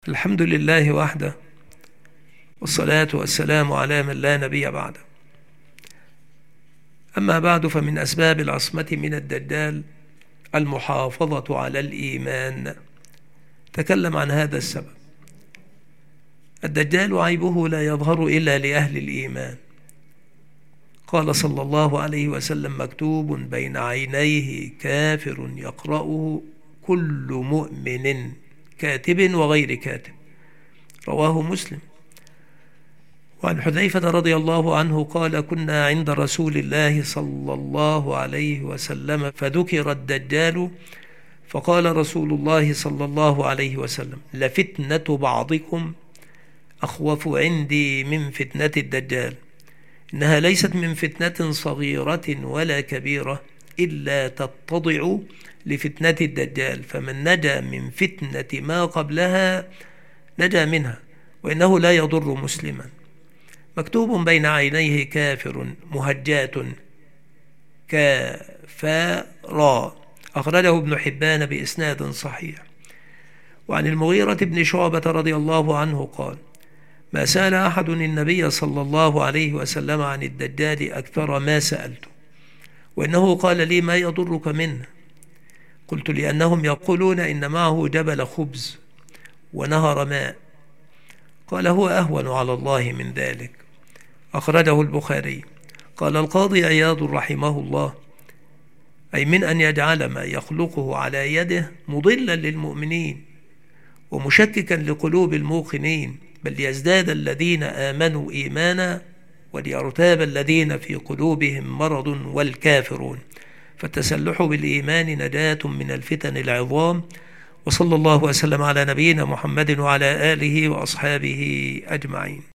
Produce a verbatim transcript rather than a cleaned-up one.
الحمد لله وحده، والصلاة والسلام على من لا نبي بعده. أما بعد، فمن أسباب العصمة من الدجال المحافظة على الإيمان. تكلم عن هذا السبب. الدجال عيبه لا يظهر إلا لأهل الإيمان. قال صلى الله عليه وسلم: مكتوب بين عينيه كافر يقرأه كل مؤمن، كاتب وغير كاتب. رواه مسلم. وعن حذيفة رضي الله عنه قال: كنا عند رسول الله صلى الله عليه وسلم فذكر الدجال، فقال رسول الله صلى الله عليه وسلم: لفتنة بعضكم أخوف عندي من فتنة الدجال، إنها ليست من فتنة صغيرة ولا كبيرة إلا تتضع لفتنة الدجال، فمن نجا من فتنة ما قبلها نجا منها، وإنه لا يضر مسلما. مكتوب بين عينيه كافر مهجات كافرا. أخرجه ابن حبان بإسناد صحيح. وعن المغيرة بن شعبة رضي الله عنه قال: ما سأل أحد النبي صلى الله عليه وسلم عن الدجال أكثر ما سألته، وإنه قال لي: ما يضرك منه؟ قلت: لأنهم يقولون إن معه جبل خبز ونهر ماء. قال: هو أهون على الله من ذلك. أخرجه البخاري. قال القاضي عياض رحمه الله: أي من أن يجعل ما يخلقه على يده مضلا للمؤمنين ومشككا لقلوب الموقنين، بل يزداد الذين آمنوا إيمانا وليرتاب الذين في قلوبهم مرض والكافرون. فالتسلح بالإيمان نجاة من الفتن العظام. وصلى الله وسلم على نبينا محمد وعلى آله وأصحابه أجمعين.